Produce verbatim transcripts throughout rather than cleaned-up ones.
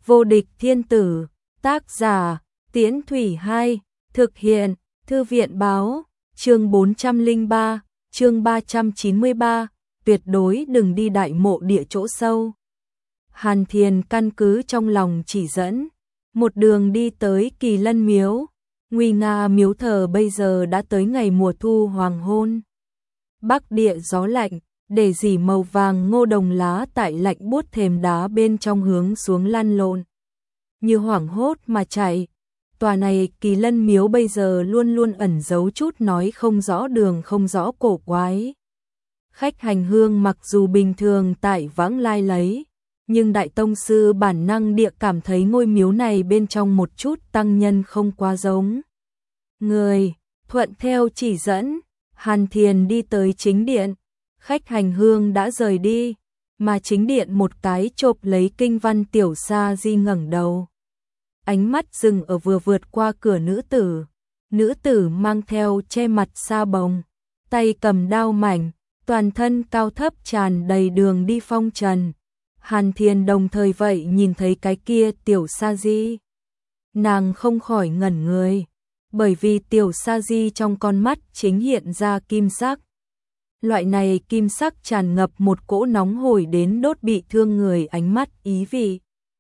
Vô địch thiên tử, tác giả, Tiễn Thủy hai, thực hiện, Thư viện báo, chương bốn trăm lẻ ba, chương ba trăm chín mươi ba, tuyệt đối đừng đi đại mộ địa chỗ sâu. Hàn Thiền căn cứ trong lòng chỉ dẫn, một đường đi tới Kỳ Lân Miếu. Nguy nga miếu thờ bây giờ đã tới ngày mùa thu hoàng hôn. Bắc địa gió lạnh, để dỉ màu vàng ngô đồng lá tại lạnh buốt thềm đá bên trong hướng xuống lăn lộn. Như hoảng hốt mà chạy. Tòa này Kỳ Lân Miếu bây giờ luôn luôn ẩn giấu chút nói không rõ đường không rõ cổ quái. Khách hành hương mặc dù bình thường tại vãng lai lấy, nhưng đại tông sư bản năng địa cảm thấy ngôi miếu này bên trong một chút tăng nhân không quá giống người. Thuận theo chỉ dẫn, Hàn Thiền đi tới chính điện. Khách hành hương đã rời đi, mà chính điện một cái chộp lấy kinh văn Tiểu Sa Di ngẩng đầu. Ánh mắt dừng ở vừa vượt qua cửa nữ tử. Nữ tử mang theo che mặt sa bồng, tay cầm đao mảnh, toàn thân cao thấp tràn đầy đường đi phong trần. Hàn Thiền đồng thời vậy nhìn thấy cái kia Tiểu Sa Di. Nàng không khỏi ngẩn người, bởi vì Tiểu Sa Di trong con mắt chính hiện ra kim sắc. Loại này kim sắc tràn ngập một cỗ nóng hổi đến đốt bị thương người ánh mắt ý vị.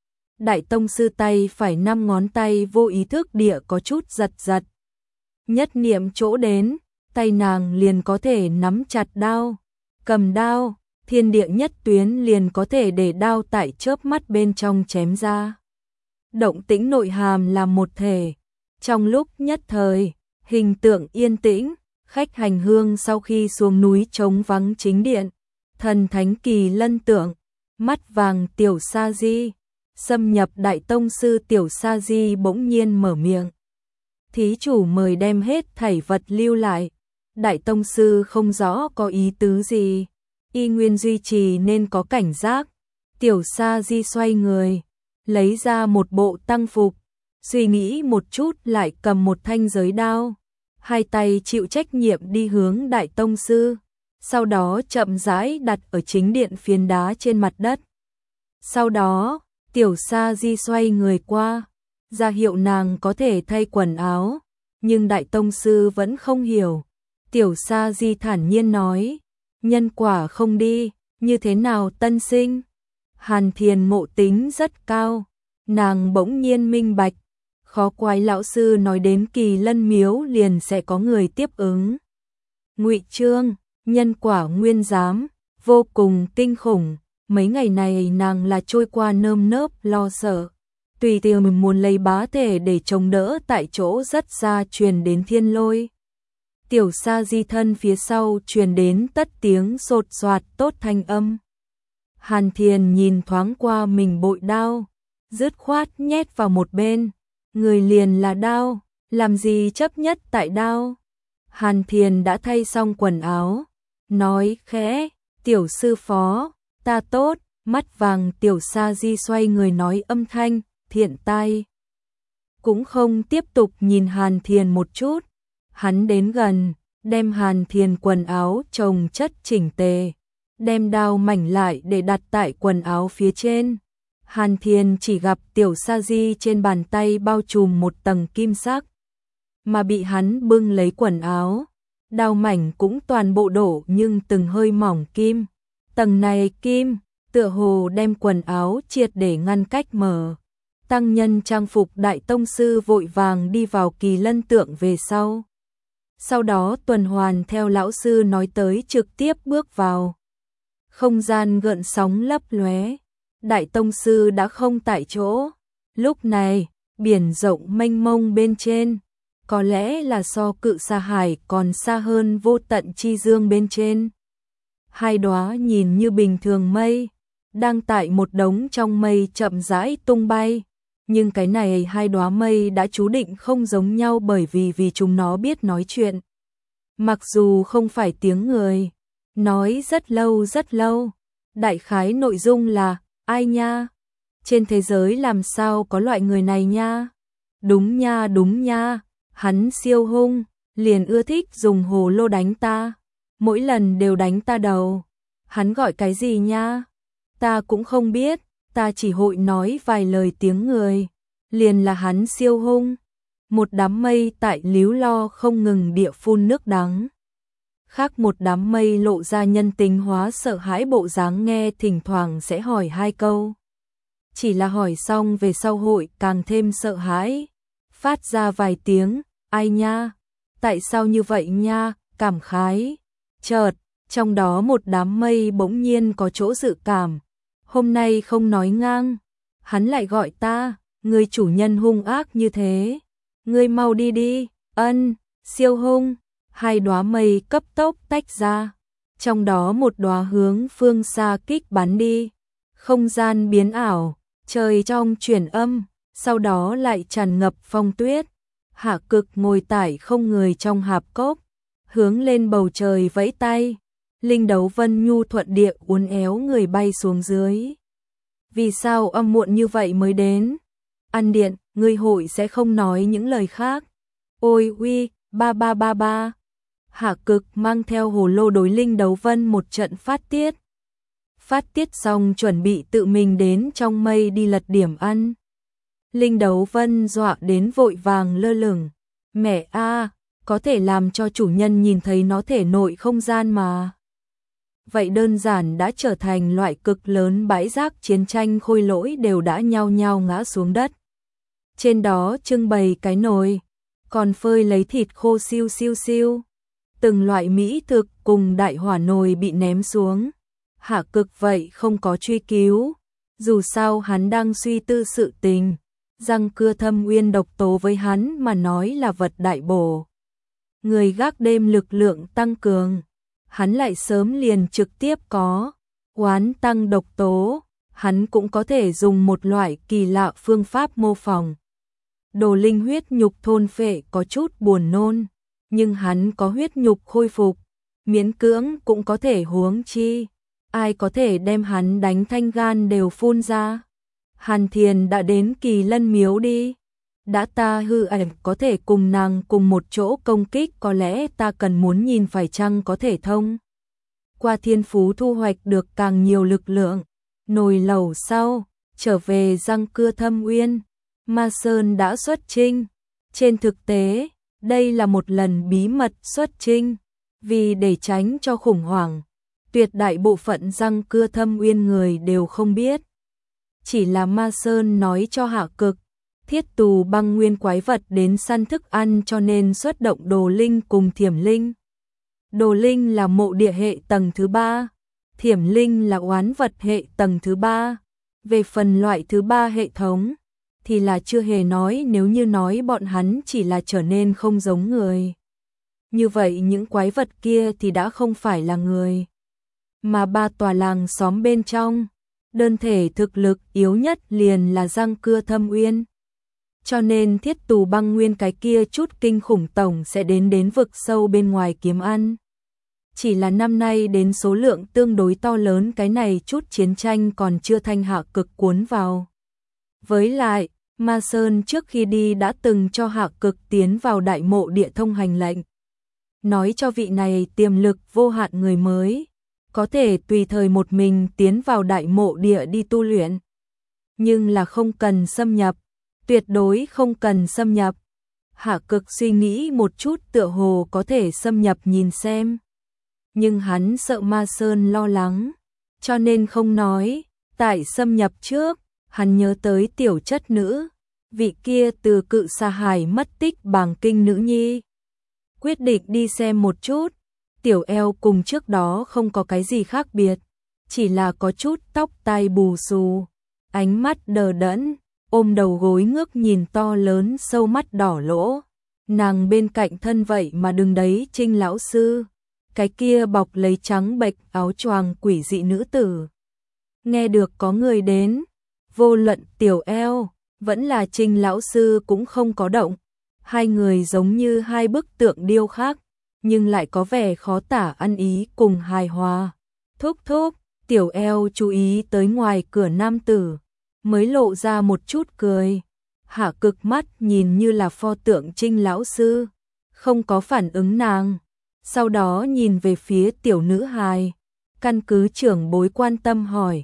Đại tông sư tay phải năm ngón tay vô ý thức địa có chút giật giật. Nhất niệm chỗ đến, tay nàng liền có thể nắm chặt đao, cầm đao, thiên địa nhất tuyến liền có thể để đao tại chớp mắt bên trong chém ra. Động tĩnh nội hàm là một thể, trong lúc nhất thời, hình tượng yên tĩnh. Khách hành hương sau khi xuống núi trống vắng chính điện, thần thánh Kỳ Lân tượng, mắt vàng Tiểu Sa Di, xâm nhập đại tông sư Tiểu Sa Di bỗng nhiên mở miệng. Thí chủ mời đem hết thảy vật lưu lại. Đại tông sư không rõ có ý tứ gì, y nguyên duy trì nên có cảnh giác. Tiểu Sa Di xoay người, lấy ra một bộ tăng phục, suy nghĩ một chút lại cầm một thanh giới đao. Hai tay chịu trách nhiệm đi hướng đại tông sư, sau đó chậm rãi đặt ở chính điện phiến đá trên mặt đất. Sau đó, Tiểu Sa Di xoay người qua, ra hiệu nàng có thể thay quần áo, nhưng đại tông sư vẫn không hiểu. Tiểu Sa Di thản nhiên nói, nhân quả không đi, như thế nào tân sinh? Hàn Thiền ngộ tính rất cao, nàng bỗng nhiên minh bạch. Khó quái lão sư nói đến Kỳ Lân Miếu liền sẽ có người tiếp ứng. Ngụy Trương, nhân quả nguyên giám, vô cùng kinh khủng. Mấy ngày này nàng là trôi qua nơm nớp lo sợ. Tùy tiện muốn lấy bá thể để chống đỡ tại chỗ rất xa truyền đến thiên lôi. Tiểu Sa Di thân phía sau truyền đến tất tiếng sột soạt tốt thanh âm. Hàn Thiền nhìn thoáng qua mình bội đao, dứt khoát nhét vào một bên. Người liền là đao, làm gì chấp nhất tại đao. Hàn Thiền đã thay xong quần áo, nói khẽ, Tiểu sư phó, ta tốt. Mắt vàng Tiểu Sa Di xoay người nói âm thanh, thiện tai. Cũng không tiếp tục nhìn Hàn Thiền một chút. Hắn đến gần, đem Hàn Thiền quần áo chồng chất chỉnh tề, đem đao mảnh lại để đặt tại quần áo phía trên. Hàn Thiền chỉ gặp Tiểu Sa Di trên bàn tay bao trùm một tầng kim sắc, mà bị hắn bưng lấy quần áo, đao mảnh cũng toàn bộ đổ nhưng từng hơi mỏng kim. Tầng này kim, tựa hồ đem quần áo triệt để ngăn cách mở. Tăng nhân trang phục đại tông sư vội vàng đi vào Kỳ Lân tượng về sau. Sau đó tuần hoàn theo lão sư nói tới trực tiếp bước vào. Không gian gợn sóng lấp lóe. Đại tông sư đã không tại chỗ. Lúc này, biển rộng mênh mông bên trên, có lẽ là so Cự Sa Hải còn xa hơn vô tận chi dương bên trên. Hai đóa nhìn như bình thường mây, đang tại một đống trong mây chậm rãi tung bay. Nhưng cái này hai đóa mây đã chú định không giống nhau bởi vì vì chúng nó biết nói chuyện. Mặc dù không phải tiếng người, nói rất lâu rất lâu. Đại khái nội dung là, ai nha? Trên thế giới làm sao có loại người này nha? Đúng nha đúng nha, hắn siêu hung, liền ưa thích dùng hồ lô đánh ta. Mỗi lần đều đánh ta đầu. Hắn gọi cái gì nha? Ta cũng không biết, ta chỉ hội nói vài lời tiếng người, liền là hắn siêu hung. Một đám mây tại líu lo không ngừng địa phun nước đắng. Khác một đám mây lộ ra nhân tính hóa sợ hãi bộ dáng, nghe thỉnh thoảng sẽ hỏi hai câu. Chỉ là hỏi xong về sau hội càng thêm sợ hãi, phát ra vài tiếng, ai nha, tại sao như vậy nha, cảm khái. Chợt, trong đó một đám mây bỗng nhiên có chỗ dự cảm, hôm nay không nói ngang, hắn lại gọi ta, người chủ nhân hung ác như thế, ngươi mau đi đi, ân, siêu hung. Hai đóa mây cấp tốc tách ra, trong đó một đóa hướng phương xa kích bắn đi, không gian biến ảo, trời trong chuyển âm, sau đó lại tràn ngập phong tuyết. Hạ Cực ngồi tải không người trong hạp cốc, hướng lên bầu trời vẫy tay, linh đấu vân nhu thuận địa uốn éo người bay xuống dưới. Vì sao âm muộn như vậy mới đến? Ăn điện, ngươi hội sẽ không nói những lời khác. Ôi uy, ba ba ba ba. Hạ Cực mang theo hồ lô đối linh đấu vân một trận phát tiết. Phát tiết xong chuẩn bị tự mình đến trong mây đi lật điểm ăn. Linh đấu vân dọa đến vội vàng lơ lửng. Mẹ a, có thể làm cho chủ nhân nhìn thấy nó thể nội không gian mà. Vậy đơn giản đã trở thành loại cực lớn bãi rác chiến tranh, khôi lỗi đều đã nhao nhao ngã xuống đất. Trên đó trưng bày cái nồi, còn phơi lấy thịt khô siêu siêu siêu. Từng loại mỹ thực cùng đại hỏa nồi bị ném xuống. Hạ Cực vậy không có truy cứu, dù sao hắn đang suy tư sự tình. Răng cưa thâm uyên độc tố với hắn mà nói là vật đại bổ. Người gác đêm lực lượng tăng cường, hắn lại sớm liền trực tiếp có. Oán tăng độc tố, hắn cũng có thể dùng một loại kỳ lạ phương pháp mô phỏng. Đồ linh huyết nhục thôn phệ có chút buồn nôn, nhưng hắn có huyết nhục khôi phục, miễn cưỡng cũng có thể, huống chi. Ai có thể đem hắn đánh thanh gan đều phun ra. Hàn Thiền đã đến Kỳ Lân miếu đi. Đã ta hư ảnh có thể cùng nàng cùng một chỗ công kích, có lẽ ta cần muốn nhìn phải chăng có thể thông qua thiên phú thu hoạch được càng nhiều lực lượng. Nồi lẩu sau, trở về răng cưa thâm uyên, Ma Sơn đã xuất chinh. Trên thực tế, đây là một lần bí mật xuất chinh, vì để tránh cho khủng hoảng, tuyệt đại bộ phận răng cưa thâm uyên người đều không biết. Chỉ là Ma Sơn nói cho Hạ Cực, thiết tù băng nguyên quái vật đến săn thức ăn, cho nên xuất động đồ linh cùng thiểm linh. Đồ linh là mộ địa hệ tầng thứ ba, thiểm linh là oán vật hệ tầng thứ ba. Về phần loại thứ ba hệ thống, thì là chưa hề nói, nếu như nói bọn hắn chỉ là trở nên không giống người. Như vậy những quái vật kia thì đã không phải là người, mà ba tòa làng xóm bên trong. Đơn thể thực lực yếu nhất liền là răng cưa thâm uyên. Cho nên thiết tù băng nguyên cái kia chút kinh khủng tổng sẽ đến đến vực sâu bên ngoài kiếm ăn. Chỉ là năm nay đến số lượng tương đối to lớn, cái này chút chiến tranh còn chưa thanh Hạ Cực cuốn vào. Với lại, Ma Sơn trước khi đi đã từng cho Hạ Cực tiến vào đại mộ địa thông hành lệnh. Nói cho vị này tiềm lực vô hạn người mới có thể tùy thời một mình tiến vào đại mộ địa đi tu luyện. Nhưng là không cần xâm nhập, tuyệt đối không cần xâm nhập. Hạ Cực suy nghĩ một chút, tựa hồ có thể xâm nhập nhìn xem. Nhưng hắn sợ Ma Sơn lo lắng, cho nên không nói. Tại xâm nhập trước, hắn nhớ tới tiểu chất nữ, vị kia từ Cự Sa Hải mất tích bàng kinh nữ nhi. Quyết định đi xem một chút. Tiểu eo cùng trước đó không có cái gì khác biệt, chỉ là có chút tóc tai bù xù, ánh mắt đờ đẫn, ôm đầu gối ngước nhìn to lớn sâu mắt đỏ lỗ. Nàng bên cạnh thân vậy mà đứng đấy Trinh lão sư, cái kia bọc lấy trắng bệch áo choàng quỷ dị nữ tử. Nghe được có người đến, vô luận tiểu eo vẫn là Trinh lão sư cũng không có động. Hai người giống như hai bức tượng điêu khắc, nhưng lại có vẻ khó tả ăn ý cùng hài hòa. Thúc thúc, tiểu eo chú ý tới ngoài cửa nam tử, mới lộ ra một chút cười. Hạ Cực mắt nhìn như là pho tượng Trinh lão sư, không có phản ứng nàng. Sau đó nhìn về phía tiểu nữ hài, căn cứ trưởng bối quan tâm hỏi,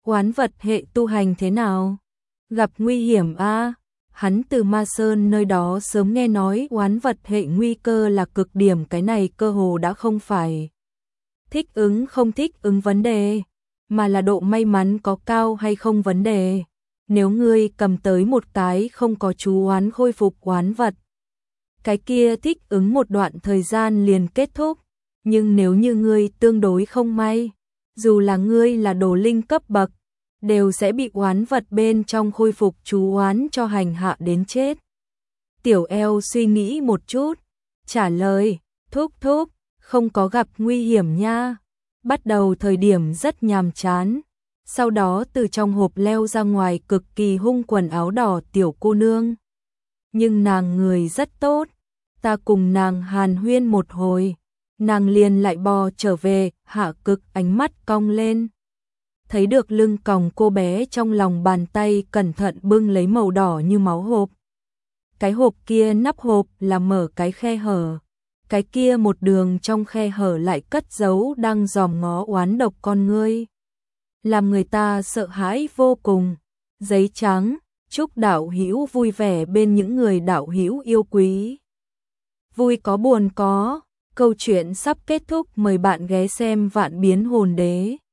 Oán vật hệ tu hành thế nào? Gặp nguy hiểm a? À? Hắn từ Ma Sơn nơi đó sớm nghe nói oán vật hệ nguy cơ là cực điểm, cái này cơ hồ đã không phải thích ứng không thích ứng vấn đề, mà là độ may mắn có cao hay không vấn đề. Nếu ngươi cầm tới một cái không có chú oán khôi phục oán vật, cái kia thích ứng một đoạn thời gian liền kết thúc, nhưng nếu như ngươi tương đối không may, dù là ngươi là đồ linh cấp bậc, đều sẽ bị oán vật bên trong khôi phục chú oán cho hành hạ đến chết. Tiểu eo suy nghĩ một chút, trả lời, thúc thúc, không có gặp nguy hiểm nha. Bắt đầu thời điểm rất nhàm chán, sau đó từ trong hộp leo ra ngoài cực kỳ hung quần áo đỏ tiểu cô nương. Nhưng nàng người rất tốt, ta cùng nàng hàn huyên một hồi, nàng liền lại bò trở về, Hạ Cực ánh mắt cong lên. Thấy được lưng còng cô bé trong lòng bàn tay cẩn thận bưng lấy màu đỏ như máu hộp. Cái hộp kia nắp hộp là mở cái khe hở, cái kia một đường trong khe hở lại cất giấu đang dòm ngó oán độc con ngươi, làm người ta sợ hãi vô cùng. Giấy trắng, chúc đạo hữu vui vẻ bên những người đạo hữu yêu quý. Vui có buồn có, câu chuyện sắp kết thúc, mời bạn ghé xem Vạn Biến Hồn Đế.